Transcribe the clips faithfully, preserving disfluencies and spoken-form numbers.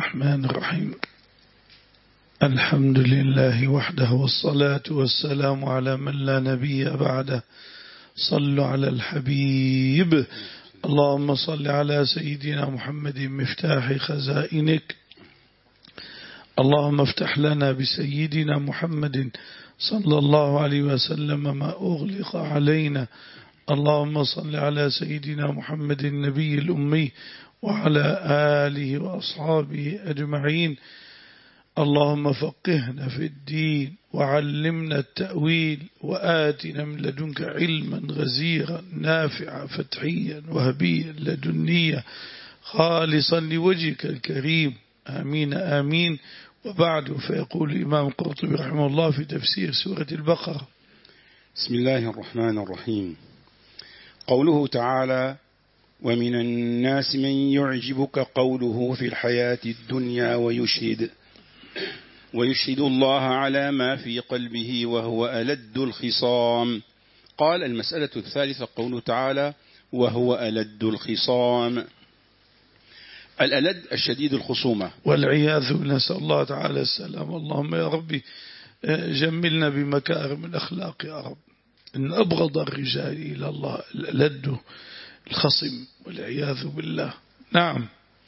الرحمن الرحيم. الحمد لله وحده والصلاة والسلام على من لا نبي بعده. صلوا على الحبيب. اللهم صل على سيدنا محمد مفتاح خزائنك. اللهم افتح لنا بسيدنا محمد صلى الله عليه وسلم ما أغلق علينا. اللهم صل على سيدنا محمد النبي الأمي وعلى آله وأصحابه أجمعين. اللهم فقهنا في الدين وعلمنا التأويل وآتنا من لدنك علما غزيرا نافعا فتحيا وهبيا لدنيا خالصا لوجهك الكريم. آمين آمين. وبعد، فيقول الإمام القرطبي رحمه الله في تفسير سورة البقرة: بسم الله الرحمن الرحيم. قوله تعالى: ومن الناس من يعجبك قوله في الحياة الدنيا ويشهد ويشهد الله على ما في قلبه وهو ألد الخصام. قال: المسألة الثالثة قوله تعالى: وهو ألد الخصام. الألد الشديد الخصومة والعياذ، نسأل الله تعالى السلام. اللهم يا ربي جملنا بمكارم الأخلاق يا رب. إن أبغض الرجال إلى الله الألد الخصم والعياذ بالله. نعم.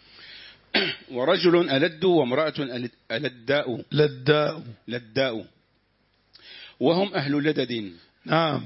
ورجل ألد وامرأة ألداء لداء لداء وهم أهل لدد. نعم.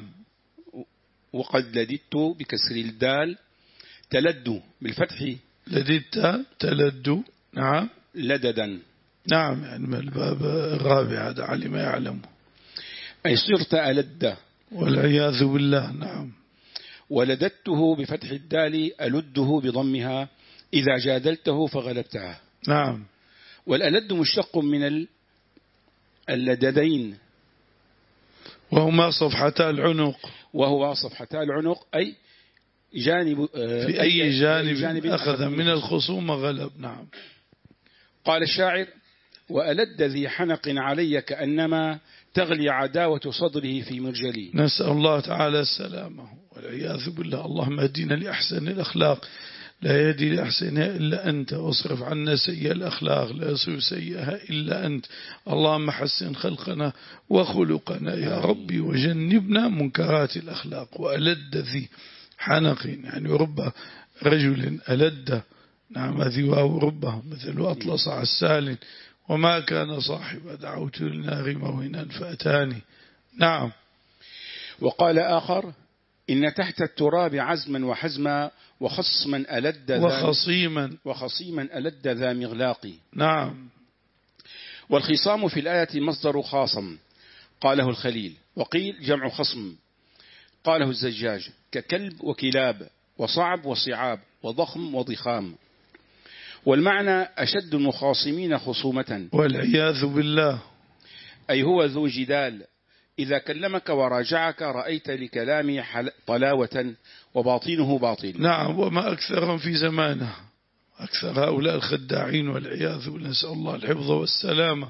وقد لددت بكسر الدال تلد بالفتح لددت تلد. نعم. لددا. نعم، يعني من الباب الرابع هذا علي ما يعلمه، أي صرت ألد والعياذ بالله. نعم. ولددته بفتح الدال ألده بضمها إذا جادلته فغلبته. نعم. والألد مشتق من اللددين وهما صفحتا العنق. وهو صفحتا العنق، أي جانب في أي, أي جانب, جانب أخذ من الخصوم غلب. نعم. قال الشاعر: وألد ذي حنق علي كأنما تغلي عداوة صدره في مرجلي. نسأل الله تعالى السلامة والعياذ بالله. اللهم اهدنا لأحسن الأخلاق، لا يهدي لأحسنها إلا أنت، واصرف عنا سيئة الأخلاق، لا يصرف سيئها إلا أنت. اللهم حسن خلقنا وخلقنا يا ربي، وجنبنا منكرات الأخلاق. وألد ذي حنق، يعني رب رجل ألد. نعم، ذي واو ربه مثل أطلس عسال وما كان صاحب دعوت للنار موهنا فأتاني. نعم. وقال آخر: إن تحت التراب عزما وحزما وخصما ألد وخصيما وخصيما ألد ذا مغلاق. نعم. والخصام في الآية مصدر خاصم، قاله الخليل، وقيل جمع خصم، قاله الزجاج، ككلب وكلاب وصعب وصعاب وضخم وضخام. والمعنى أشد المخاصمين خصومة، والعياذ بالله، أي هو ذو جدال. إذا كلمك وراجعك رأيت لكلامه طلاوة وباطنه باطل. نعم. وما أكثرهم في زمانه، أكثر هؤلاء الخداعين والعياذ بالله، نسأل الله الحفظ والسلامة.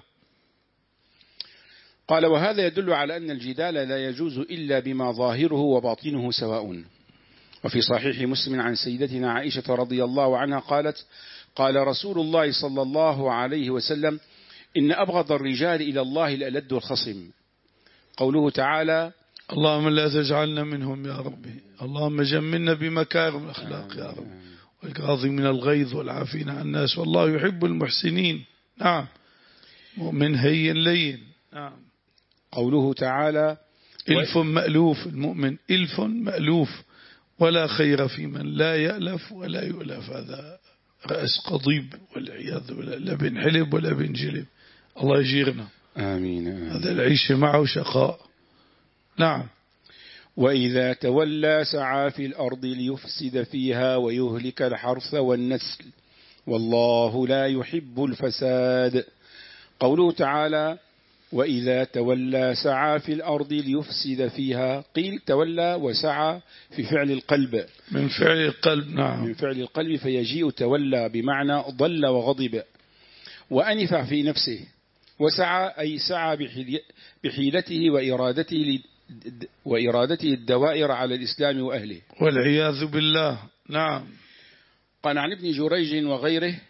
قال: وهذا يدل على أن الجدال لا يجوز إلا بما ظاهره وباطنه سواء. وفي صحيح مسلم عن سيدتنا عائشة رضي الله عنها قالت: قال رسول الله صلى الله عليه وسلم: إن أبغض الرجال إلى الله الألد الخصم. قوله تعالى: اللهم لا تجعلنا منهم يا ربي. اللهم جملنا بمكارم الأخلاق يا رب، والقاضي من الغيظ والعافين عن الناس، والله يحب المحسنين. نعم. مؤمن هين لين. نعم. قوله تعالى: إلف مألوف. المؤمن إلف مألوف، ولا خير في من لا يألف ولا يؤلف. هذا رأس قضيب والعياذ بالله، لا بن حلب ولا بن جلب. الله يجيرنا. آمين, آمين. هذا العيش معه شقاء. نعم. وإذا تولى سعى في الأرض ليفسد فيها ويهلك الحرث والنسل والله لا يحب الفساد. قوله تعالى: وإذا تولى سعى في الأرض ليفسد فيها، قيل تولى وسعى في فعل القلب، من فعل القلب. نعم. من فعل القلب، فيجيء تولى بمعنى ضل وغضب وأنف في نفسه. وسعى أي سعى بحيلته وإرادته وإرادته الدوائر على الإسلام وأهله، والعياذ بالله. نعم. قال عن ابن جريج وغيره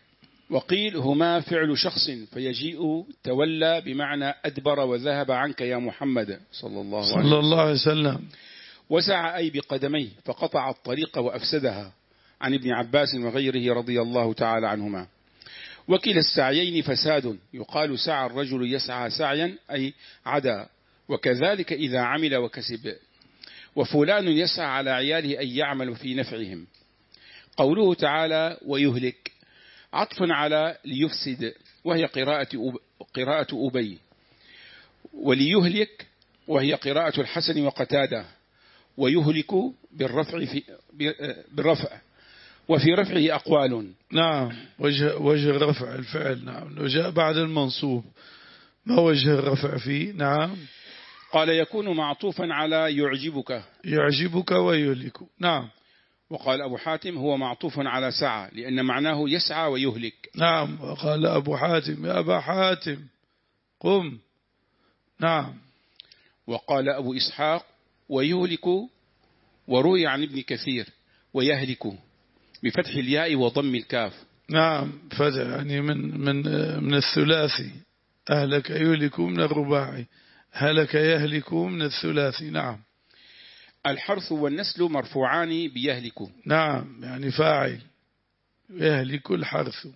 وقيل هما فعل شخص فيجيء تولى بمعنى أدبر وذهب عنك يا محمد صلى الله عليه وسلم, صلى الله عليه وسلم. وسعى أي بقدميه فقطع الطريق وأفسدها، عن ابن عباس وغيره رضي الله تعالى عنهما. وكلا السعيين فساد، يقال سعى الرجل يسعى سعيا أي عدا، وكذلك إذا عمل وكسب. وفلان يسعى على عياله أي يعمل في نفعهم. قوله تعالى ويهلك عطف على ليفسد، وهي قراءة أب... قراءة أبي، وليهلك وهي قراءة الحسن وقتادة، ويهلك بالرفع في بالرفع وفي رفعه أقوال. نعم، وجه وجه رفع الفعل. نعم، وجاء بعد المنصوب، ما وجه الرفع فيه؟ نعم، قال يكون معطوفا على يعجبك يعجبك ويهلك. نعم. وقال أبو حاتم هو معطوف على سعى لأن معناه يسعى ويهلك. نعم. وقال أبو حاتم يا أبا حاتم قم. نعم. وقال أبو إسحاق ويهلك، وروي عن ابن كثير ويهلك بفتح الياء وضم الكاف. نعم، فتح يعني من من من الثلاثي، أهلك يهلك من الرباعي، هلك يهلك من الثلاثي. نعم. الحرث والنسل مرفوعان بيهلك. نعم، يعني فاعل يهلك الحرث.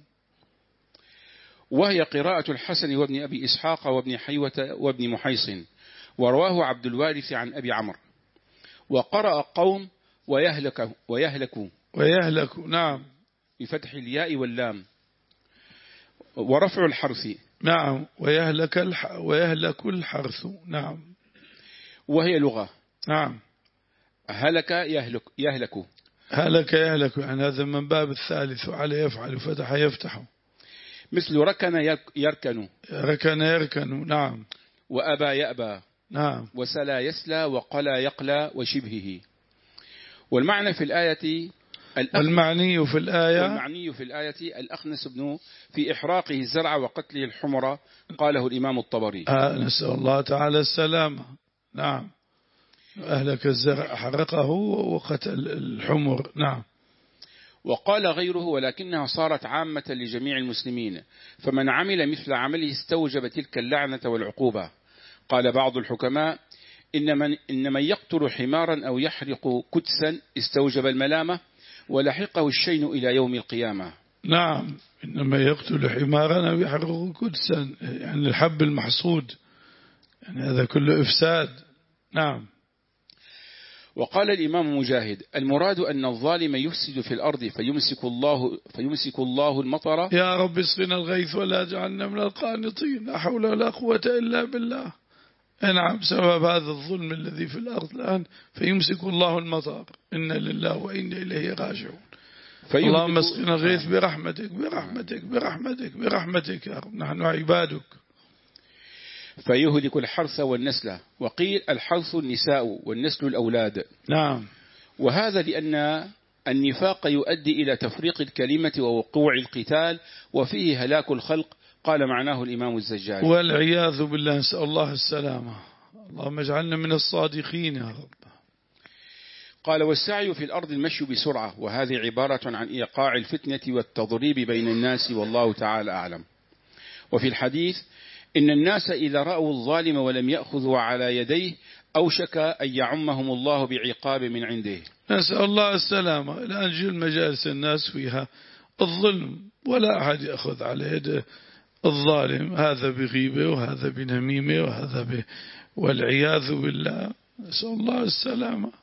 وهي قراءة الحسن وابن أبي إسحاق وابن حيوة وابن محيصن، ورواه عبد الوارث عن أبي عمرو. وقرأ قوم ويهلك ويهلك ويهلك. نعم، بفتح الياء واللام ورفع الحرث. نعم، ويهلك الح... ويهلك الحرث. نعم. وهي لغة. نعم. هلك يهلك يهلك هلك يهلك، يعني هذا من باب الثالث، وعلى يفعل فتح يفتح. مثل ركن يركن، ركن يركن. نعم. وأبى يأبى. نعم. وسلا يسلى، وقلا يقلى وشبهه. والمعنى في الآية والمعني في الآية والمعني في الآية الأخنس بن في إحراقه الزرع وقتله الحمر، قاله الإمام الطبري. آه نسأل الله تعالى السلامة. نعم. أهلك الزرع، حرقه وقتل الحمر. نعم. وقال غيره ولكنها صارت عامة لجميع المسلمين، فمن عمل مثل عمله استوجب تلك اللعنة والعقوبة. قال بعض الحكماء إن من, إن من يقتل حمارا أو يحرق كدسا استوجب الملامة ولحقه الشين إلى يوم القيامة. نعم، إنما يقتل حمارا أو يحرق كدسا، يعني الحب المحصود، يعني هذا كله إفساد. نعم. وقال الإمام مجاهد المراد أن الظالم يفسد في الأرض فيمسك الله, فيمسك الله المطر. يا رب اسقنا الغيث ولا جعلنا من القانطين، لا حول ولا قوة إلا بالله. نعم، بسبب هذا الظلم الذي في الأرض الآن فيمسك الله المطر، إنا لله وإنا إليه راجعون. اللهم اسقنا الغيث برحمتك برحمتك برحمتك برحمتك يا رب، نحن عبادك. فيهلك الحرث والنسل. وقيل الحرث النساء والنسل الأولاد. نعم. وهذا لأن النفاق يؤدي إلى تفريق الكلمة ووقوع القتال وفيه هلاك الخلق، قال معناه الإمام الزجاج. والعياذ بالله، نسأل الله السلامة. اللهم اجعلنا من الصادقين يا رب. قال والسعي في الأرض المشي بسرعة، وهذه عبارة عن إيقاع الفتنة والتضريب بين الناس، والله تعالى أعلم. وفي الحديث إن الناس إذا رأوا الظالم ولم يأخذوا على يديه أوشك أن يعمهم الله بعقاب من عنده. نسأل الله السلامة. الآن جل مجالس الناس فيها الظلم، ولا أحد يأخذ على يده الظالم، هذا بغيبة وهذا بنميمة وهذا ب... والعياذ بالله، نسأل الله السلامة.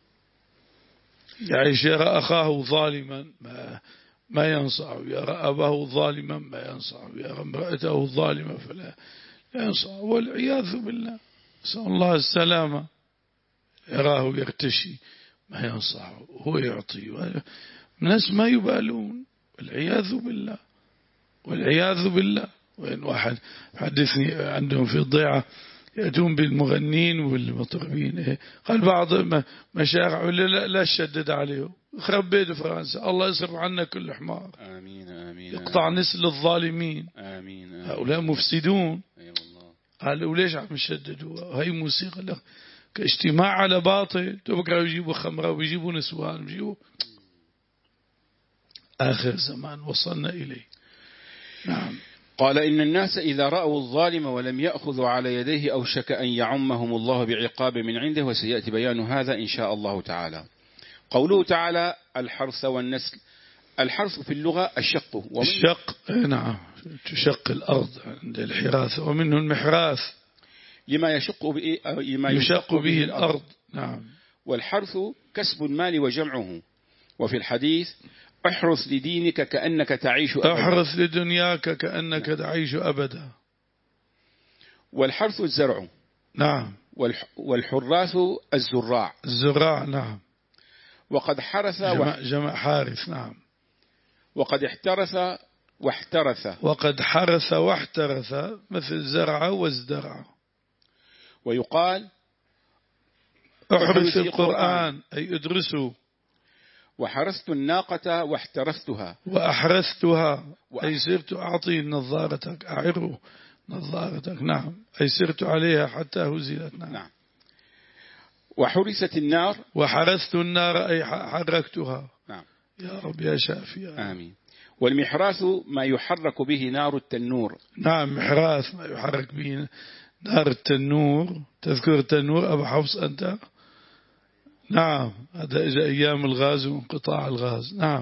يعيش يرى أخاه ظالما ما, ما ينصعه، يرى أباه ظالما ما ينصعه، يرى امرأته ظالمة فلا ينصعه، والعياذ بالله، نسأل الله السلامة. يراه يرتشي ما ينصعه، هو يعطي، الناس ما يبالون، والعياذ بالله والعياذ بالله. وين واحد حدثني عندهم في الضيعة يأتون بالمغنين والمطربين، قال بعض مشايخ لا لا تشدد عليه، خرب بيد فرنسا، الله يصرف عنا كل حمار. آمين آمين. يقطع نسل الظالمين. آمين آمين. هؤلاء مفسدون. أي والله. قالوا ليش عم يشددوا؟ هاي موسيقى لك كاجتماع على باطل، تبقى يجيبوا خمرة ويجيبوا نسوان ويجيبوا. آخر زمان وصلنا إليه. نعم. قال إن الناس إذا رأوا الظالم ولم يأخذوا على يديه أوشك أن يعمهم الله بعقاب من عنده، وسيأتي بيان هذا إن شاء الله تعالى. قوله تعالى الحرث والنسل. الحرث في اللغة الشق، الشق نعم، تشق الأرض عند الحراث، ومنه المحراث لما يشق به, لما يشق به الأرض. نعم. والحرث كسب المال وجمعه. وفي الحديث احرث لدينك كأنك تعيش أبدا. احرث لدنياك كأنك تعيش أبدا. والحرث الزرع. نعم. والحراث الزراع. الزراع نعم. وقد حرث جمع, جمع حارث. نعم. وقد احترث واحترث. وقد حرث واحترث مثل زرع وازدرع. ويقال احرث القرآن أي ادرسوا. وحرثت الناقة واحترثتها. وأحرثتها أي سرت أعطي نظارتك، أعره نظارتك. نعم. أي سرت عليها حتى هزلت. نعم. نعم. وحرست النار. وحرثت النار أي حركتها. نعم. يا رب يا شافي. آمين. والمحراث ما يحرك به نار التنور. نعم. محراث ما يحرك به نار التنور. تذكر التنور أبو حفص أنت؟ نعم. هذا إجا أيام الغاز وانقطاع الغاز. نعم.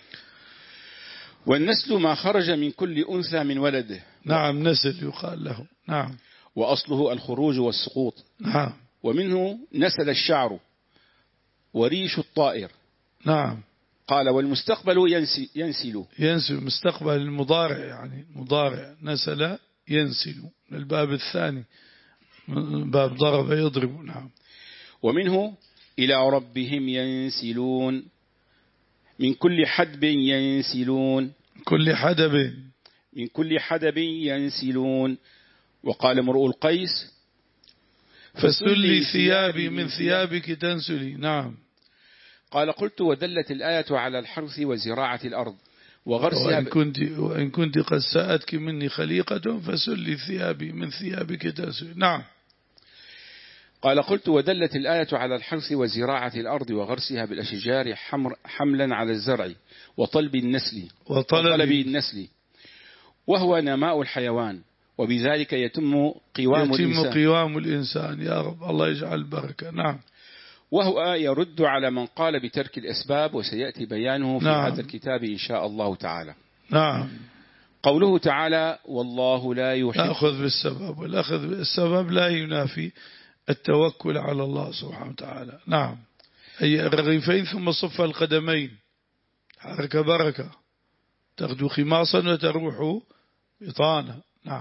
والنسل ما خرج من كل أنثى من ولده. نعم. نسل يقال له. نعم. وأصله الخروج والسقوط. نعم. ومنه نسل الشعر وريش الطائر. نعم. قال والمستقبل ينسل ينسل, ينسل مستقبل المضارع، يعني مضارع نسل ينسل من الباب الثاني من باب ضرب يضرب. نعم. ومنه إلى ربهم ينسلون من كل حدب ينسلون. كل حدب من كل حدب ينسلون. وقال امرؤ القيس فسلي ثيابي من ثيابك تنسلي. نعم. قال قلت ودلت الآية على الحرث وزراعة الأرض وغرسها. وإن كنت, وإن كنت قد سأتك مني خليقة فسلي ثيابي من ثيابك تنسلي. نعم. قال قلت ودلت الآية على الحرث وزراعة الأرض وغرسها بالأشجار حمر حملا على الزرع وطلب النسل وطلب النسل وهو نماء الحيوان، وبذلك يتم قوام يتم الإنسان. قوام الإنسان. يا رب الله يجعل بركة. نعم. وهو يرد على من قال بترك الأسباب، وسيأتي بيانه في نعم. هذا الكتاب إن شاء الله تعالى. نعم. قوله تعالى والله لا يحب. نأخذ بالسبب، والأخذ بالسبب لا ينافي التوكل على الله سبحانه وتعالى. نعم. أي الرغيفين ثم صف القدمين، حركة بركة، تغدو خماصا وتروح بطانا. نعم.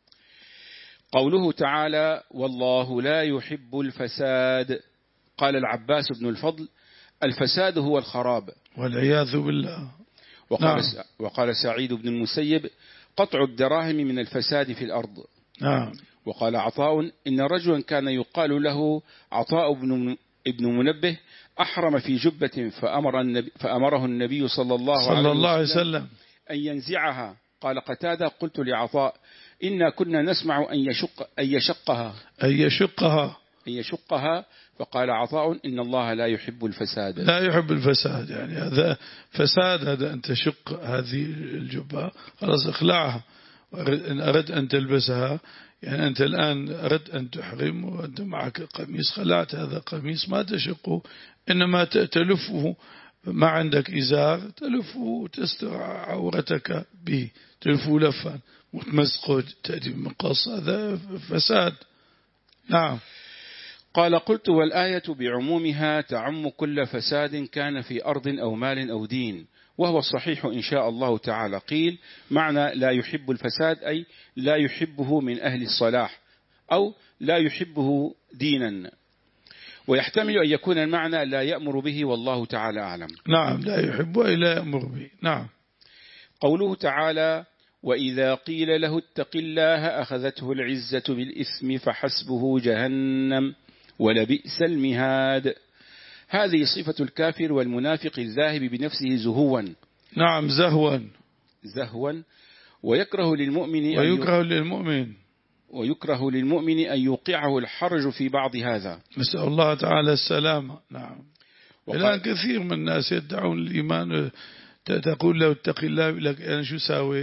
قوله تعالى والله لا يحب الفساد. قال العباس بن الفضل الفساد هو الخراب والعياذ بالله. وقال, نعم. وقال سعيد بن المسيب قطع الدراهم من الفساد في الأرض. نعم. وقال عطاء إن رجلا كان يقال له عطاء بن ابن منبه أحرم في جبة فأمر النبي فأمره النبي صلى الله, صلى الله عليه وسلم, وسلم أن ينزعها. قال قتادة قلت لعطاء إنا كنا نسمع أن يشق أن يشقها أن يشقها أن يشقها فقال عطاء إن الله لا يحب الفساد. لا يحب الفساد، يعني هذا فساد، هذا أن تشق هذه الجبة خلاص اخلعها. إن أردت أن تلبسها، يعني أنت الآن أردت أن تحرم وأنت معك قميص، خلعت هذا قميص ما تشقه، إنما تلفه، ما عندك إزار تلفه وتستر عورتك به، تلفه لفا وتمزقه تأتي بمقص، هذا فساد. نعم. قال قلت والآية بعمومها تعم كل فساد كان في أرض أو مال أو دين، وهو الصحيح إن شاء الله تعالى. قيل معنى لا يحب الفساد أي لا يحبه من أهل الصلاح أو لا يحبه دينا، ويحتمل أن يكون المعنى لا يأمر به والله تعالى أعلم. نعم. لا يحبه أي لا يأمر به. نعم. قوله تعالى وإذا قيل له اتق الله أخذته العزة بالإثم فحسبه جهنم ولبئس المهاد. هذه صفة الكافر والمنافق الذاهب بنفسه زهوا. نعم. زهوا زهوا ويكره للمؤمن ويكره للمؤمن ويكره للمؤمن أن يوقعه الحرج في بعض هذا. نسأل الله تعالى السلامة. نعم. الآن كثير من الناس يدعون الإيمان، تقول له اتق الله، يقول لك أنا شو ساويت؟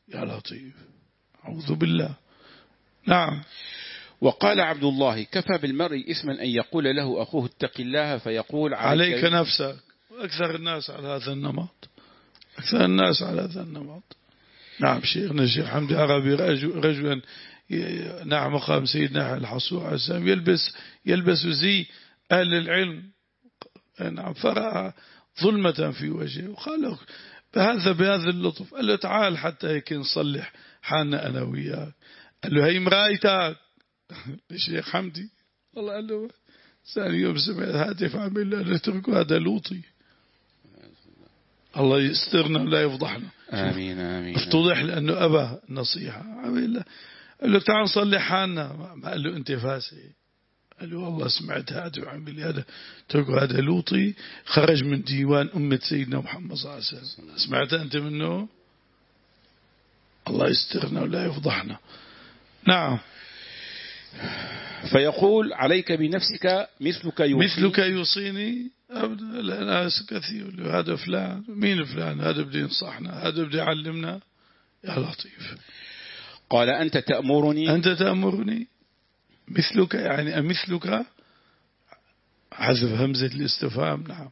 يا لطيف، أعوذ بالله. نعم. وقال عبد الله: كفى بالمرء إثما أن يقول له أخوه اتق الله فيقول عليك, عليك نفسك. أكثر الناس على هذا النمط، أكثر الناس على هذا النمط. نعم. شيخنا الشيخ حمدي عربي رجلا نعم مقام سيدنا الحصور عليه السلام يلبس يلبس زي أهل العلم، نعم، فرأى ظلمة في وجهه وقال له بهذا بهذا اللطف، قال له تعال حتى هيك نصلح حالنا أنا وياك. قال له هي مرايتك الشيخ حمدي. والله قال له ثاني يوم سمع الهاتف عمل له اتركوا هذا لوطي. الله يسترنا ولا يفضحنا. آمين آمين. افتضح لأنه أبى النصيحة. عمل له قال له تعال نصلح حالنا. ما قال له أنت فاسق. قال له والله سمعت هذا وعمل هذا اتركوا هذا لوطي خرج من ديوان أمة سيدنا محمد صلى الله عليه وسلم. سمعت أنت منه؟ الله يسترنا ولا يفضحنا. نعم. فيقول عليك بنفسك مثلك يوصيني مثلك يوصيني أبدا. الناس كثير، هذا فلان، مين فلان؟ هذا بده ينصحنا، هذا بده يعلمنا. يا لطيف. قال أنت تأمرني أنت تأمرني مثلك يعني أمثلك، حذف همزة الاستفهام. نعم.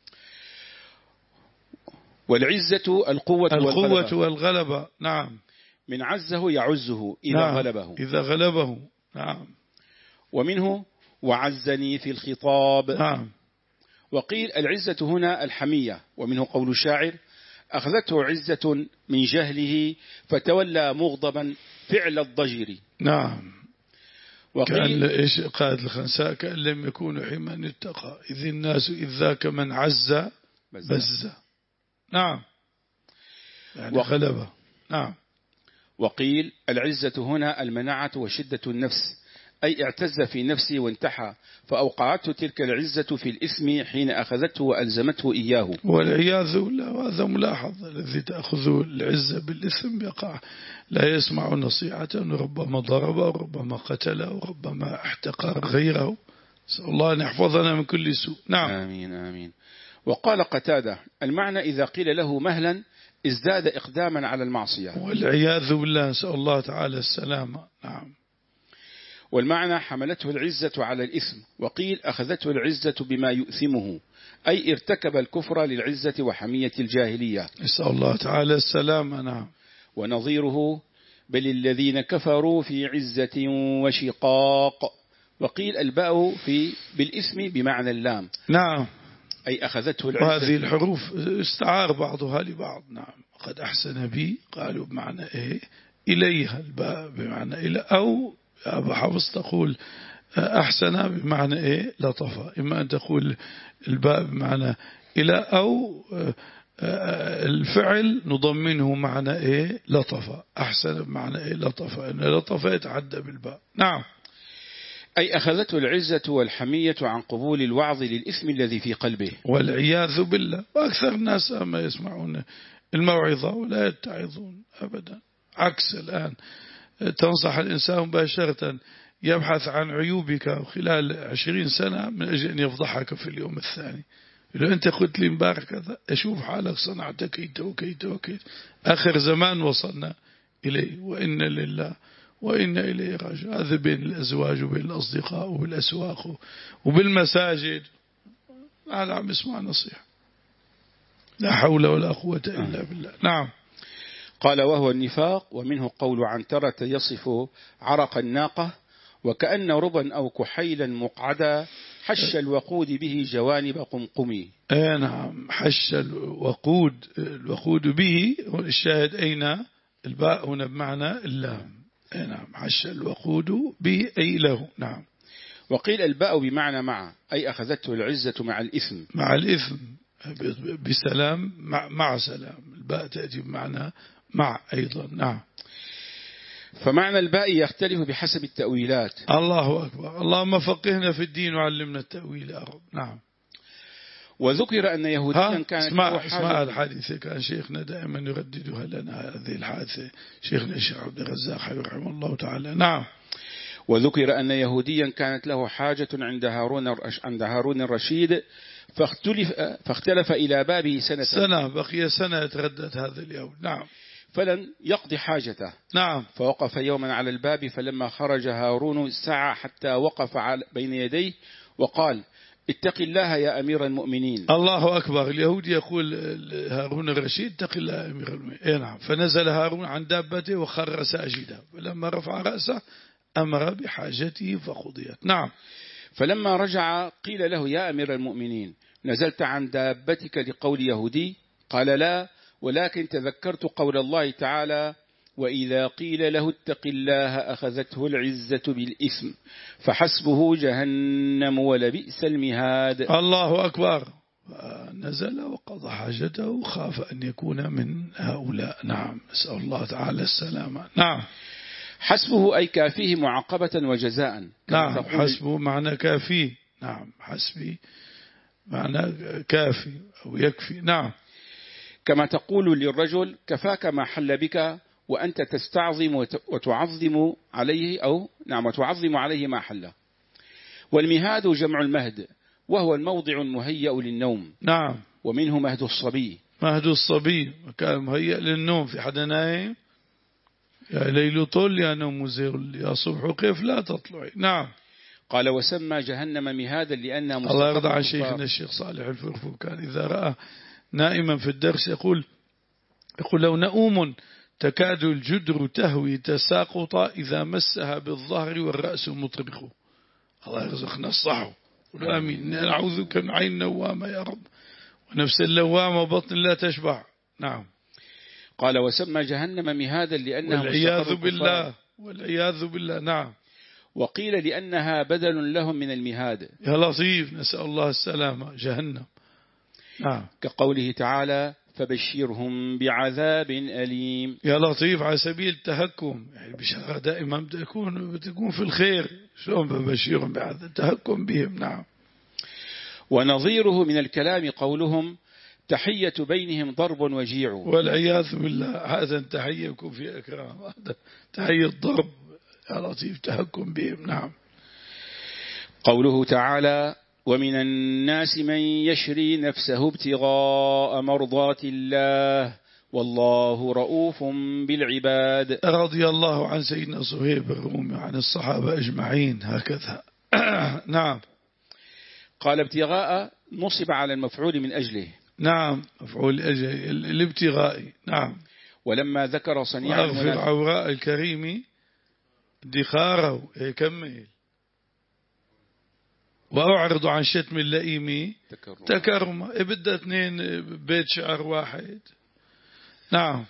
والعزة القوة, القوة والغلبة. والغلبة. نعم. من عزه يعزه إذا نعم. غلبه. إذا غلبه. نعم. ومنه وعزني في الخطاب. نعم. وقيل العزة هنا الحمية، ومنه قول الشاعر: أخذته عزة من جهله فتولى مغضبا فعل الضجر. نعم. وقيل كأن إيش قائد الخنساء كأن لم يكونوا حما اتقى إذ الناس إذ ذاك من عز بز. بز. نعم. يعني غلبة. نعم. وقيل العزة هنا المناعة وشدة النفس، أي اعتز في نفسه وانتحى فأوقعته تلك العزة في الإثم حين أخذته وألزمته إياه. والعياذ بالله. هذا ملاحظ، الذي تأخذ العزة بالإثم يقع لا يسمع نصيحة، وربما ضرب وربما قتل وربما احتقر غيره. نسأل الله أن يحفظنا من كل سوء. نعم. آمين آمين. وقال قتادة: المعنى إذا قيل له مهلا ازداد إقداما على المعصية. والعياذ بالله. نسأل الله تعالى السلامة. نعم. والمعنى حملته العزة على الإثم. وقيل أخذته العزة بما يؤثمه، أي ارتكب الكفر للعزة وحمية الجاهلية. نسأل الله تعالى السلامة. نعم. ونظيره: بل الذين كفروا في عزة وشقاق. وقيل الباء في بالإثم بمعنى اللام. نعم. أي أخذته العزة. وهذه الحروف استعار بعضها لبعض. نعم. قد أحسن بي قالوا بمعنى إيه إليها، الباء بمعنى إلى، أو أبو حفص تقول أحسن بمعنى إيه لطفة. إما أن تقول الباء بمعنى إلى، أو الفعل نضمنه معنى إيه لطفة. أحسن بمعنى إيه لطفة، إن لطفة يتعدى بالباء. نعم. أي أخذته العزة والحمية عن قبول الوعظ للإثم الذي في قلبه. والعياذ بالله. وأكثر الناس ما يسمعون الموعظة ولا يتعظون أبدا. عكس الآن تنصح الإنسان مباشرة يبحث عن عيوبك خلال عشرين سنة من أجل أن يفضحك في اليوم الثاني. لو أنت قلت لي مبارك كذا أشوف حالك صنعت كيت وكيت وكيت. آخر زمان وصلنا إليه، وإن لله وإن إليه راجعون. هذا بين الأزواج وبين الأصدقاء وبالأسواق وبالمساجد. هذا عم يسمع نصيحة. لا حول ولا قوة إلا بالله. نعم. قال: وهو النفاق. ومنه قول عنترة يصف عرق الناقة: وكأن ربا أو كحيلا مقعدا حش الوقود به جوانب قمقمي. اي نعم. حش الوقود، الوقود به الشاهد أين الباء هنا بمعنى اللام. اي نعم. حش الوقود به أي له. نعم. وقيل الباء بمعنى مع، أي أخذته العزة مع الإثم. مع الإثم بسلام مع, مع سلام. الباء تأتي بمعنى مع أيضا. نعم. فمعنى الباء يختلف بحسب التأويلات. الله أكبر. اللهم فقهنا في الدين وعلمنا التأويل يا رب. نعم. وذكر أن يهوديا كانت اسمع, اسمع الحادثة كان شيخنا دائما يرددها لنا هذه الحادثة، شيخنا الشيخ عبد الرزاق رحمه الله تعالى. نعم. وذكر أن يهوديا كانت له حاجة عند هارون عند هارون الرشيد فاختلف, فاختلف إلى بابه سنة سنة بقي سنة يتردد هذا اليوم. نعم. فلن يقضي حاجته. نعم. فوقف يوما على الباب، فلما خرج هارون سعى حتى وقف بين يديه وقال: اتق الله يا أمير المؤمنين. الله أكبر. اليهودي يقول هارون الرشيد: اتق الله يا أمير المؤمنين. إيه نعم. فنزل هارون عن دابته وخر ساجدا، فلما رفع رأسه أمر بحاجته فقضيت. نعم. فلما رجع قيل له: يا أمير المؤمنين، نزلت عن دابتك لقول يهودي؟ قال: لا، ولكن تذكرت قول الله تعالى: وإذا قيل له اتق الله أخذته العزة بالإثم فحسبه جهنم ولبئس المهاد. الله أكبر. نزل وقضى حاجته وخاف أن يكون من هؤلاء. نعم. نسأل الله تعالى السلامة. نعم. حسبه أي كافيه معاقبة وجزاء. نعم. حسبه معنى كافيه. نعم. حسبي معنى كافي أو يكفي. نعم. كما تقول للرجل: كفاك ما حل بك، وأنت تستعظم وتعظم عليه، أو نعم وتعظم عليه ما حل. والمهاد جمع المهد، وهو الموضع المهيأ للنوم. نعم. ومنه مهد الصبي. مهد الصبي مكان مهيأ للنوم. في حدا نايم: يا ليل طل يا نوم زغل يا صبح كيف لا تطلعي. نعم. قال: وسمى جهنم مهادا لأنها مستقر. الله يرضى عن شيخنا الشيخ صالح الفرفور، كان إذا رأى نائما في الدرس يقول يقول لو نؤوم تكاد الجدر تهوي تساقط إذا مسها بالظهر والرأس مطرق. الله يرزقنا الصحو. آمين. نعوذ بك من عين نوامة يا رب، ونفس اللوامة وبطن لا تشبع. نعم. قال: وسمى جهنم مهادا لأنها والعياذ بالله. والعياذ بالله. نعم. وقيل لأنها بدل لهم من المهاد. يا لطيف. نسأل الله السلامة. جهنم. نعم. كقوله تعالى: فبشرهم بعذاب أليم. يا لطيف. على سبيل التهكم، يعني بشارة دائما بتكون بتكون في الخير. شلون ببشرهم بعذاب التهكم بهم؟ نعم. ونظيره من الكلام قولهم: تحية بينهم ضرب وجيع. والعياذ بالله. هذا تحية يكون في إكرام، هذا تحية ضرب. يا لطيف. تهكم بهم. نعم. قوله تعالى: ومن الناس من يشري نفسه ابتغاء مرضات الله والله رؤوف بالعباد. رضي الله عن سيدنا صهيب الرومي وعن الصحابة أجمعين. هكذا. نعم. قال: ابتغاء نصب على المفعول من أجله. نعم. مفعول أجل الابتغاء. نعم. ولما ذكر صنيع وأغفر عوراء الكريم ادخاره. يكمل: وأعرض عن شتم اللئيم تكرم. بدأ اثنين بيت شعر واحد. نعم.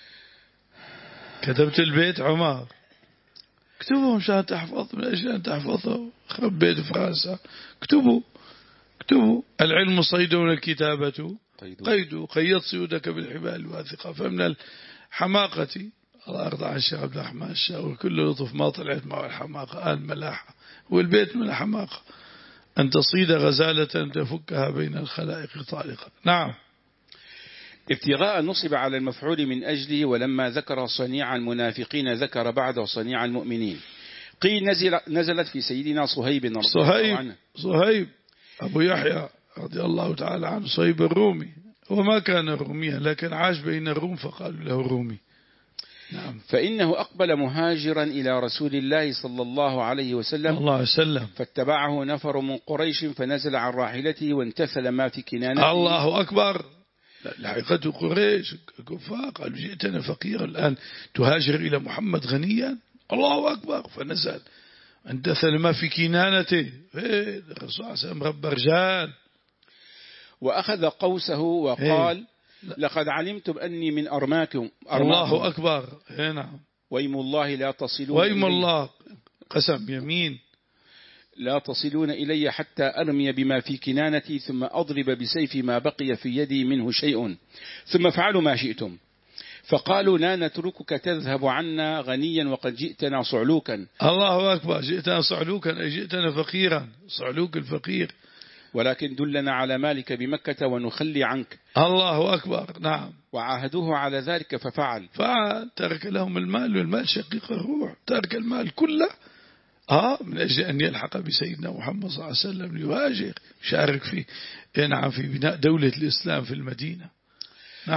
كتبت البيت عمار، اكتبوا مشان تحفظ، من أجل أن تحفظه. خرب بيت فرنسا. اكتبوا اكتبوا. العلم صيد والكتابة قيد، قيد صيودك بالحبال الواثقة. فمن الحماقة، الله يرضى عن الشيخ عبد الرحمن الشاور، كل لطف ما طلعت مع الحماقة. آل ملاحة. والبيت من الحماقة أن تصيد غزالة تفكها بين الخلائق طالقة. نعم. ابتغاء نصب على المفعول من أجله. ولما ذكر صنيع المنافقين ذكر بعده صنيع المؤمنين. قيل نزل نزلت في سيدنا صهيب رضي الله عنه. صهيب أبو يحيى رضي الله تعالى عنه، صهيب الرومي. وما كان روميا لكن عاش بين الروم فقالوا له رومي. نعم. فإنه أقبل مهاجرا إلى رسول الله صلى الله عليه وسلم الله وسلم فاتبعه نفر من قريش فنزل عن راحلته وانتثل ما في كنانته. الله أكبر. لحقته قريش كفار قالوا: جئتنا فقيرا الآن تهاجر إلى محمد غنيا. الله أكبر. فنزل انتثل ما في كنانته. الرسول صلى الله عليه وسلم رب رجال. وأخذ قوسه وقال: لقد علمتم أني من أرماكم. الله أكبر. نعم. وإيم الله لا تصلون وإيم الله قسم يمين لا تصلون إلي حتى أرمي بما في كنانتي ثم أضرب بسيفي ما بقي في يدي منه شيء ثم فعلوا ما شئتم. فقالوا: لا نتركك تذهب عنا غنيا وقد جئتنا صعلوكا. الله أكبر. جئتنا صعلوكا أي جئتنا فقيرا. صعلوك الفقير. ولكن دلنا على مالك بمكة ونخلي عنك. الله أكبر. نعم. وعاهدوه على ذلك ففعل. فعل. ترك لهم المال، والمال شقيق الروح. ترك المال كله آه من أجل أن يلحق بسيدنا محمد صلى الله عليه وسلم ليهاجر، شارك في نعم في بناء دولة الإسلام في المدينة. نعم.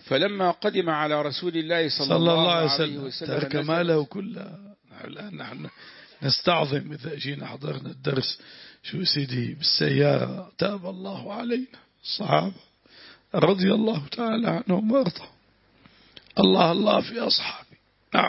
فلما قدم على رسول الله صلى, صلى الله, الله عليه عليه وسلم وسلم ترك ماله كله. الآن نحن نستعظم إذا جينا حضرنا الدرس شو سيدي بالسيارة تاب الله علينا الصحابة رضي الله تعالى عنهم وارضاهم. الله الله في أصحابي. نعم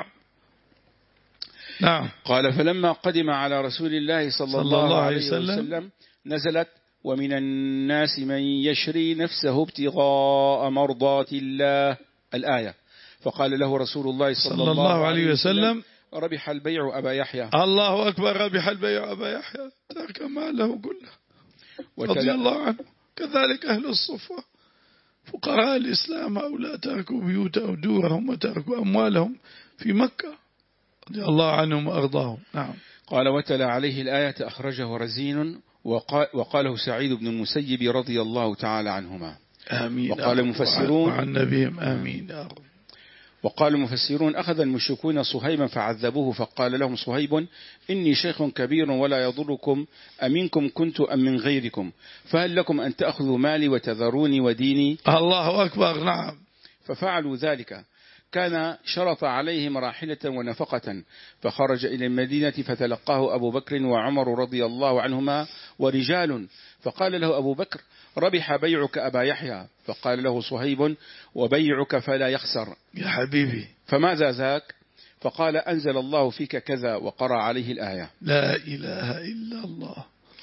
نعم. قال فلما قدم على رسول الله صلى, صلى الله, الله عليه وسلم, وسلم نزلت ومن الناس من يشري نفسه ابتغاء مرضات الله الآية. فقال له رسول الله صلى, صلى الله عليه وسلم ربح البيع أبا يحيى. الله أكبر. ربح البيع أبا يحيى ترك ماله كله رضي الله عنه. كذلك أهل الصفة فقراء الإسلام هؤلاء تركوا بيوتهم ودورهم وتركوا أموالهم في مكة رضي الله عنهم وأرضاهم. نعم. قال وتلا عليه الآية أخرجه رزين وقاله سعيد بن المسيب رضي الله تعالى عنهما. آمين. وقال المفسرون وعن نبيهم آمين يا رب. وقال المفسرون أخذ المشركون صهيبا فعذبوه فقال لهم صهيب إني شيخ كبير ولا يضركم أمنكم كنت أم من غيركم فهل لكم أن تأخذوا مالي وتذروني وديني. الله أكبر. نعم. ففعلوا ذلك. كان شرط عليهم راحلة ونفقة فخرج إلى المدينة فتلقاه أبو بكر وعمر رضي الله عنهما ورجال فقال له أبو بكر ربح بيعك أبا يحيى. فقال له صهيب وبيعك فلا يخسر يا حبيبي. فماذا ذاك؟ فقال أنزل الله فيك كذا وقرأ عليه الآية. لا إله إلا الله.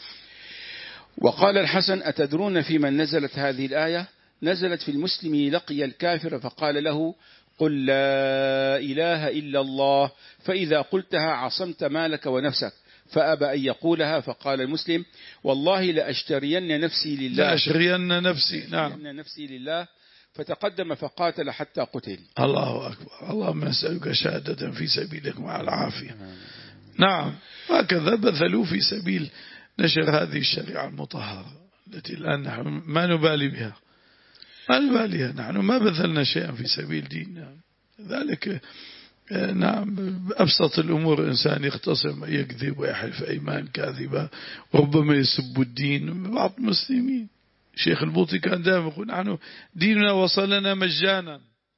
وقال الحسن أتدرون في من نزلت هذه الآية؟ نزلت في المسلم لقي الكافر فقال له قل لا إله إلا الله فإذا قلتها عصمت مالك ونفسك فأبى أن يقولها فقال المسلم والله لأشترين نفسي لله. لأشترين نفسي. نعم. نفسي لله. فتقدم فقاتل حتى قتل. الله أكبر. اللهم نسألك شهادة في سبيلك مع العافية. نعم. هكذا بذلوا في سبيل نشر هذه الشريعة المطهرة التي الآن نحن ما نبالي بها ما نباليها. نحن ما بذلنا شيئا في سبيل ديننا. ذلك نعم أبسط الأمور إنسان يختصم يكذب ويحلف أيمان كاذبة وربما يسب الدين. بعض المسلمين شيخ البوطي كان دائما يقول نحن ديننا وصلنا مجانا.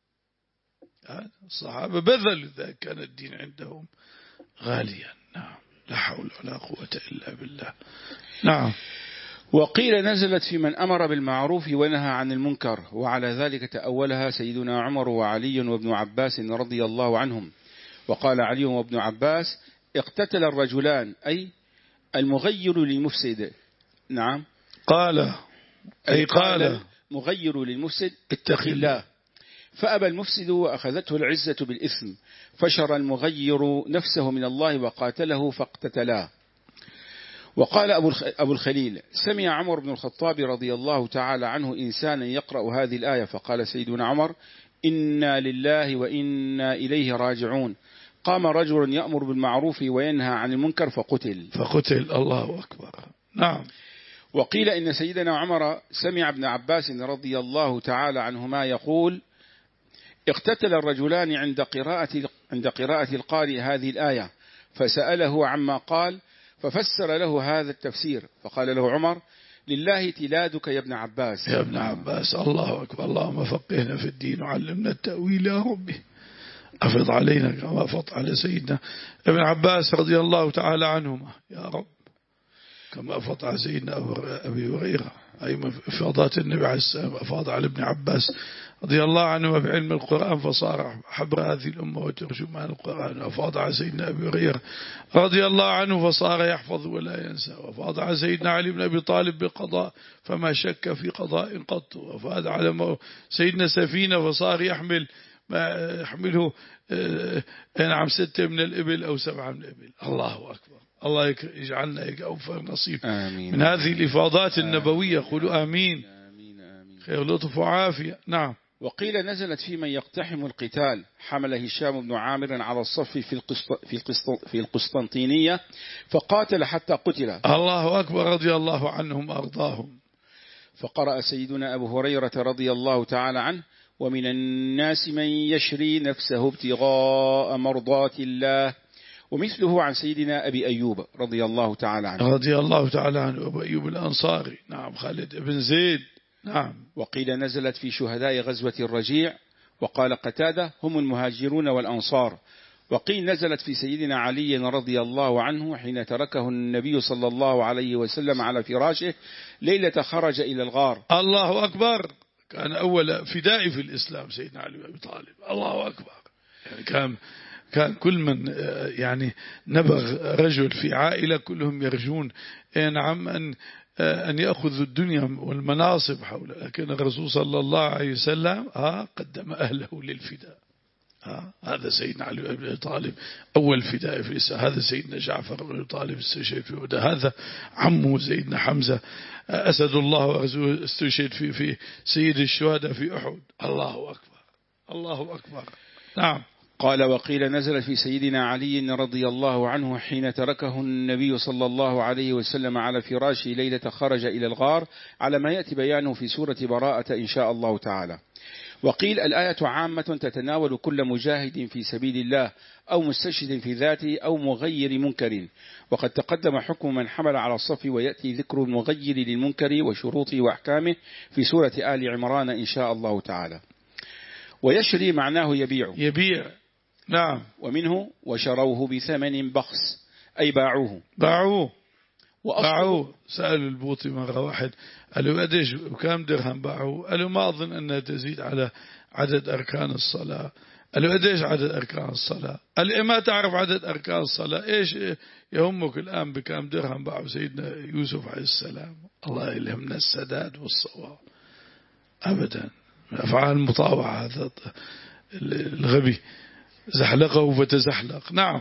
الصحابة بذلوا ذلك كان الدين عندهم غاليا. نعم. لا حول ولا قوة إلا بالله. نعم. وقيل نزلت في من أمر بالمعروف ونهى عن المنكر وعلى ذلك تأولها سيدنا عمر وعلي وابن عباس رضي الله عنهم. وقال علي وابن عباس اقتتل الرجلان أي المغير للمفسد. نعم. قال أي قال مغير للمفسد اتق الله فأبى المفسد وأخذته العزة بالإثم فشر المغير نفسه من الله وقاتله فاقتتلاه. وقال أبو الخليل سمع عمر بن الخطاب رضي الله تعالى عنه إنسانا يقرأ هذه الآية فقال سيدنا عمر إنا لله وإنا إليه راجعون. قام رجل يأمر بالمعروف وينهى عن المنكر فقتل. فقتل. الله أكبر. نعم. وقيل إن سيدنا عمر سمع ابن عباس رضي الله تعالى عنهما يقول اقتتل الرجلان عند قراءة عند قراءة القارئ هذه الآية فسأله عما قال ففسر له هذا التفسير فقال له عمر لله تلادك يا ابن عباس. يا ابن عباس. الله أكبر. اللهم فقهنا في الدين وعلمنا التأويل يا ربي. أفض علينا كما أفض على سيدنا ابن عباس رضي الله تعالى عنهما يا رب كما أفض على سيدنا أبي هريرة. أي إفاضات النبي عليه السلام أفاض على ابن عباس رضي الله عنه بعلم القرآن فصار حبر هذه الأمة وترجمان القرآن. أفاض على سيدنا أبي هريرة رضي الله عنه فصار يحفظ ولا ينسى. وأفاض على سيدنا علي بن أبي طالب بالقضاء فما شك في قضاء قط. وأفاض على سيدنا سفينة فصار يحمل ما يحمله نعم ستة من الإبل أو سبعة من الإبل. الله أكبر. الله يجعلنا أوفر نصيب آمين. من هذه الإفاضات النبوية. قولوا آمين. آمين آمين. خير لطف وعافية. نعم. وقيل نزلت في من يقتحم القتال حمل هشام بن عامر على الصف في في في القسطنطينية فقاتل حتى قتل. الله أكبر. رضي الله عنهم وأرضاهم. فقرأ سيدنا أبو هريرة رضي الله تعالى عنه ومن الناس من يشري نفسه ابتغاء مرضات الله ومثله عن سيدنا أبي أيوب رضي الله تعالى عنه. رضي الله تعالى عنه أبو أيوب الأنصاري. نعم. خالد بن زيد. نعم. وقيل نزلت في شهداء غزوة الرجيع وقال قتادة هم المهاجرون والأنصار. وقيل نزلت في سيدنا علي رضي الله عنه حين تركه النبي صلى الله عليه وسلم على فراشه ليلة خرج إلى الغار. الله أكبر. كان أول فدائي في الإسلام سيدنا علي بن أبي طالب. الله أكبر. يعني كان كان كل من يعني نبغ رجل في عائلة كلهم يرجون نعم أن أن يأخذ الدنيا والمناصب حوله، لكن الرسول صلى الله عليه وسلم ها قدم أهله للفداء. ها هذا سيدنا علي بن أبي طالب أول فداء في الإسلام. هذا سيدنا جعفر بن أبي طالب استشهد في أحد. هذا عمه سيدنا حمزة أسد الله ورسوله استشهد في في سيد الشهداء في أحد. الله أكبر. الله أكبر. نعم. قال وقيل نزل في سيدنا علي رضي الله عنه حين تركه النبي صلى الله عليه وسلم على فراشه ليلة خرج إلى الغار، على ما يأتي بيانه في سورة براءة إن شاء الله تعالى. وقيل الآية عامة تتناول كل مجاهد في سبيل الله أو مستشهد في ذاته أو مغير منكر، وقد تقدم حكم من حمل على الصف، ويأتي ذكر المغير للمنكر وشروطه وأحكامه في سورة آل عمران إن شاء الله تعالى. ويشري معناه يبيع. يبيع. نعم. ومنه وشروه بثمن بخس أي باعوه. باعوه. باعوه. سألوا البوطي مرة واحد قالوا قديش وكم درهم باعوه؟ قالوا ما أظن أنها تزيد على عدد أركان الصلاة. قالوا قديش عدد أركان الصلاة؟ قال إيه ما تعرف عدد أركان الصلاة؟ إيش يهمك الآن بكم درهم باعوا سيدنا يوسف عليه السلام؟ الله يلهمنا السداد والصواب أبدا. أفعال مطاوعة هذا الغبي زحلقه فتزحلق. نعم.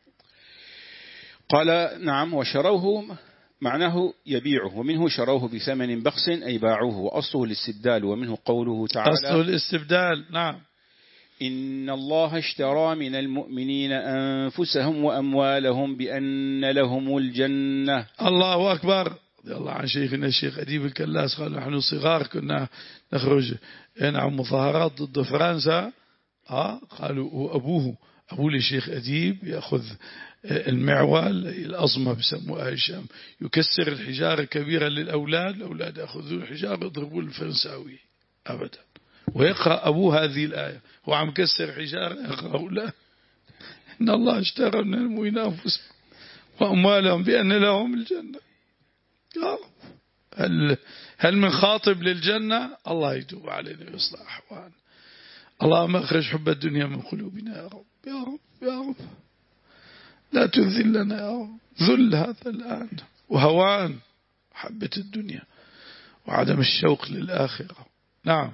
قال نعم وشروه معناه يبيعه، ومنه شروه بثمن بخس أي باعوه، وأصله الاستبدال، ومنه قوله تعالى أصله الاستبدال. نعم. إن الله اشترى من المؤمنين أنفسهم وأموالهم بأن لهم الجنة. الله أكبر. رضي الله عن شيخنا الشيخ أديب الكلاس قال نحن صغار كنا نخرج نعم مظاهرات ضد فرنسا. آه قالوا وأبوه أبوه الشيخ أديب يأخذ المعول الأصمة بسموها الشام يكسر الحجارة كبيرة للأولاد، الأولاد يأخذون الحجارة يضربون الفرنساوي أبدا، ويقرأ أبوه هذه الآية هو عم كسر حجارة يقرأ لا إن الله اشترى من المؤمنين أنفسهم وأموالهم بأن لهم الجنة. يا رب هل, هل من خاطب للجنة؟ الله يتوب علينا ويصلح أحوالنا. اللهم اخرج حب الدنيا من قلوبنا يا رب يا رب يا رب. لا تذلنا يا رب. ذل هذا الآن وهوان حبة الدنيا وعدم الشوق للآخرة. نعم.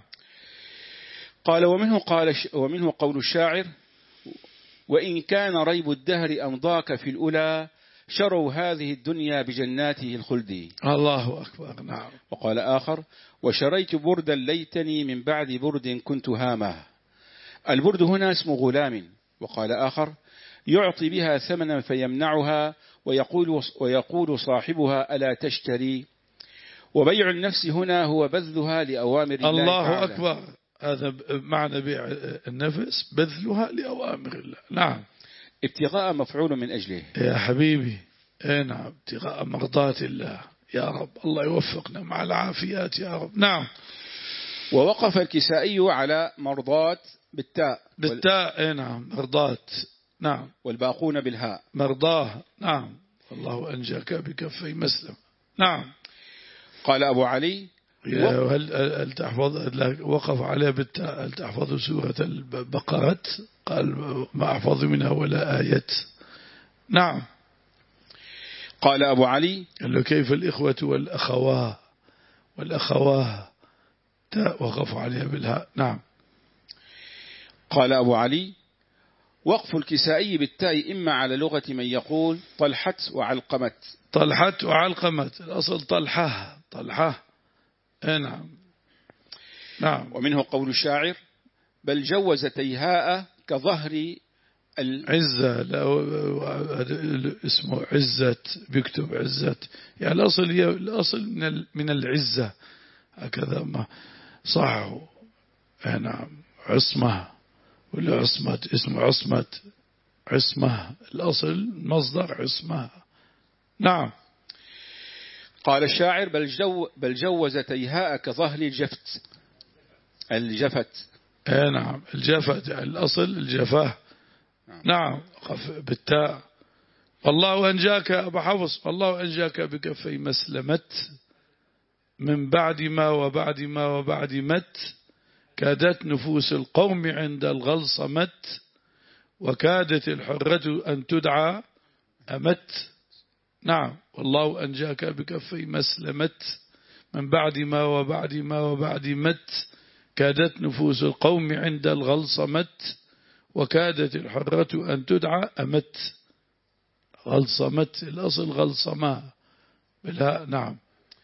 قال ومنه قال ومنه قول الشاعر وإن كان ريب الدهر أمضاك في الأولى شروا هذه الدنيا بجناته الخلد. الله أكبر. نعم. وقال آخر وشريت بردا ليتني من بعد برد كنت هامه. البرد هنا اسم غلام. وقال آخر يعطي بها ثمنا فيمنعها ويقول, ويقول صاحبها ألا تشتري. وبيع النفس هنا هو بذلها لأوامر الله الله تعالى. أكبر. هذا معنى بيع النفس بذلها لأوامر الله. نعم. ابتغاء مفعول من أجله يا حبيبي. نعم ابتغاء مرضات الله يا رب. الله يوفقنا مع العافيات يا رب. نعم. ووقف الكسائي على مرضات بالتاء بالتاء. نعم مرضات. نعم. والباقون بالهاء مرضاه. نعم. الله أنجاك بكفي مسلم. نعم. قال أبو علي هل, هل تحفظ وقف عليه بالتاء هل تحفظ سورة البقرة؟ قال ما أحفظ منها ولا آية. نعم. قال أبو علي قال له كيف الإخوة والأخواه والأخواه تاء وقف عليها بالهاء. نعم. قال أبو علي وقف الكسائي بالتاء إما على لغة من يقول طلحت وعلقمت. طلحت وعلقمت الأصل طلحة طلحة. نعم. نعم. ومنه قول الشاعر بل جوز تيهاء كظهر العزة اسمه عزة بيكتب عزة يعني الأصل الأصل من من العزة هكذا ما صحه. نعم. عصمة ولا عصمة اسمه عصمة عصمة الأصل مصدر عصمة. نعم. قال الشاعر بل, جو بل جوز تيهاء كظهر الجفت الجفت. اي نعم الجفا الأصل الجفاه. نعم, نعم بالتاء. والله أنجاك أبا حفص، والله أنجاك بكفي مسلمة من بعد ما وبعد ما وبعد مت، كادت نفوس القوم عند الغلصمت، وكادت الحرة أن تدعى أمت. نعم والله أنجاك بكفي مسلمة من بعد ما وبعد ما وبعد مت، كادت نفوس القوم عند الغلصمت، وكادت الحرة أن تدعى أمت. غلصمت الأصل غلصما بالهاء. نعم.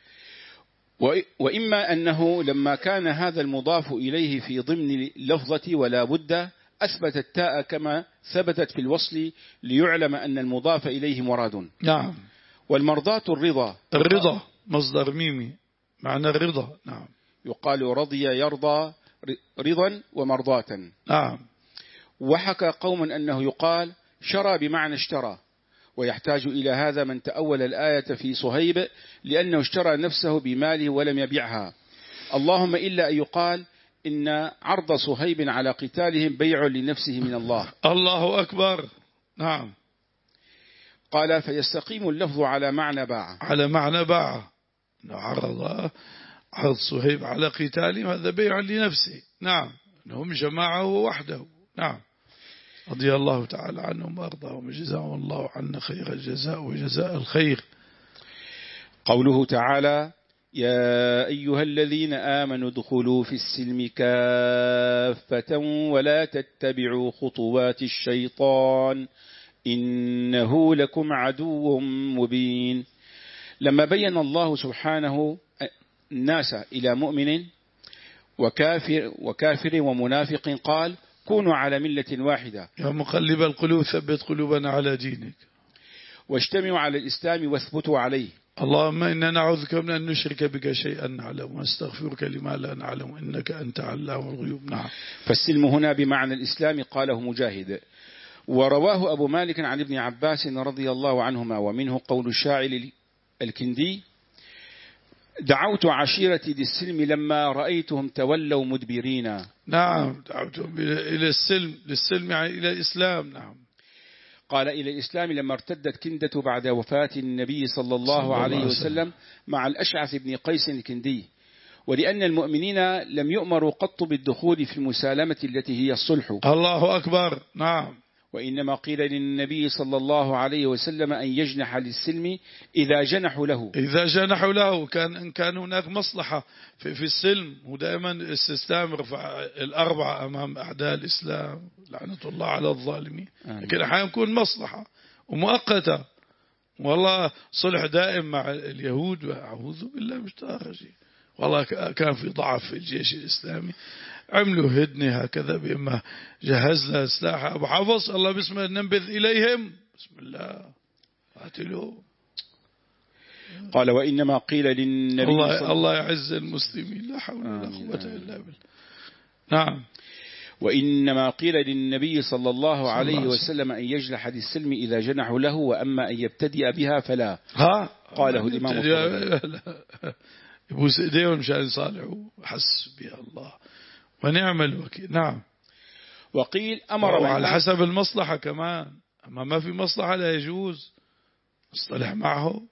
وإما أنه لما كان هذا المضاف إليه في ضمن لفظة ولا بد أثبت التاء كما ثبتت في الوصل ليعلم أن المضاف إليه مراد. نعم. والمرضاة الرضا، الرضا مصدر ميمي معنى الرضا. نعم. يقال رضي يرضى رضا ومرضاة. نعم. وحكى قوم أنه يقال شرى بمعنى اشترى، ويحتاج إلى هذا من تأول الآية في صهيب لأنه اشترى نفسه بماله ولم يبيعها، اللهم إلا أن يقال إن عرض صهيب على قتالهم بيع لنفسه من الله. الله أكبر. نعم. قال فيستقيم اللفظ على معنى باع، على معنى باع. عرض عرض صهيب على قتالهم هذا بيع لنفسه. نعم. هم جماعة وحده. نعم. رضي الله تعالى عنهم وأرضاهم وجزاهم الله عنا خير الجزاء وجزاء الخير. قوله تعالى يا أيها الذين آمنوا ادخلوا في السلم كافة ولا تتبعوا خطوات الشيطان إنه لكم عدو مبين. لما بين الله سبحانه الناس إلى مؤمن وكافر, وكافر ومنافق قال كونوا على ملة واحدة يا مقلب القلوب ثبت قلوبنا على دينك، واجتمعوا على الإسلام واثبتوا عليه. اللهم إنا نعوذك من أن نشرك بك شيئا نعلم ونستغفرك لما لا نعلم إنك أنت علام الغيوب. نعم. فالسلم هنا بمعنى الإسلام قاله مجاهد. ورواه أبو مالك عن ابن عباس رضي الله عنهما، ومنه قول الشاعر الكندي دعوت عشيرتي للسلم لما رأيتهم تولوا مدبرين. نعم دعوتهم إلى السلم، للسلم يعني إلى الإسلام. نعم. قال إلى الإسلام لما ارتدت كندة بعد وفاة النبي صلى الله عليه وسلم مع الأشعث بن قيس الكندي، ولأن المؤمنين لم يؤمروا قط بالدخول في المسالمة التي هي الصلح. الله أكبر. نعم. وإنما قيل للنبي صلى الله عليه وسلم أن يجنح للسلم إذا جنحوا له إذا جنحوا له كان إن كان هناك مصلحة في, في السلم. ودائما الاستسلام يرفع الأربعة أمام أعداء الإسلام لعنة الله على الظالمين. لكن أحيانا يكون مصلحة ومؤقتة. والله صلح دائم مع اليهود وأعوذ بالله مش تاخشي. والله كان في ضعف في الجيش الإسلامي، عملوا هدنة هكذا بما جهزنا سلاح أبو حفص الله بسم الله ننبذ إليهم بسم الله قاتلوا. قال وإنما قيل للنبي الله, صلى الله يعز المسلمين لا حول ولا قوة إلا بالله. نعم. وإنما قيل للنبي صلى الله عليه وسلم أن يجلح للسلم إذا جنحوا له، وأما أن يبتدئ بها فلا. ها قاله الإمام يبوس إيديهم مشان يصالحوا حسبي الله ونعم الوكيل. نعم. وقيل أمر على حسب المصلحة كمان، أما ما في مصلحة لا يجوز اصطلح معه.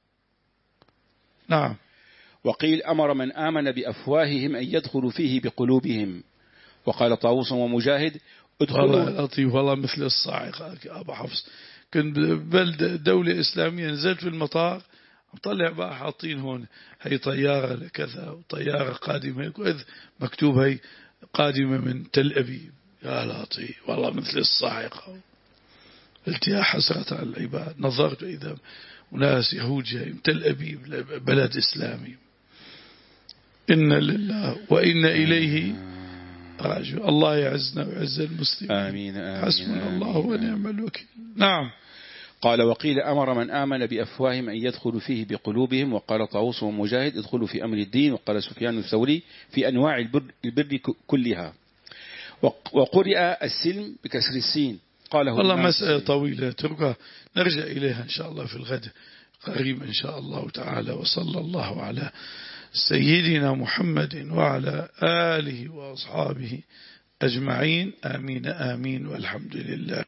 نعم. وقيل أمر من آمن بأفواههم أن يدخلوا فيه بقلوبهم. وقال طاووس ومجاهد ادخلوا. والله لطيف والله مثل الصاعقة أبو حفص. كنت بلدة دولة إسلامية نزلت في المطار طلع بقى حاطين هون هي طيارة لكذا وطيارة قادمة هيك مكتوب هي قادمة من تل أبيب. يا لطيف والله مثل الصاعقة. قلت يا حسرة على العباد، نظرت إذا وناس يهود جاي من تل أبيب بلد إسلامي. إن لله وإن إليه راجعون. الله يعزنا ويعز المسلمين. آمين, آمين. حسبنا الله ونعم الوكيل. نعم. قال وقيل أمر من آمن بأفواههم أن يدخلوا فيه بقلوبهم. وقال طاووس ومجاهد ادخلوا في أمر الدين. وقال سفيان الثوري في أنواع البر, البر كلها. وقرئ السلم بكسر السين. قاله والله مسألة طويلة تركها نرجع إليها إن شاء الله في الغد قريب إن شاء الله تعالى. وصلى الله على سيدنا محمد وعلى آله وأصحابه أجمعين. آمين آمين والحمد لله.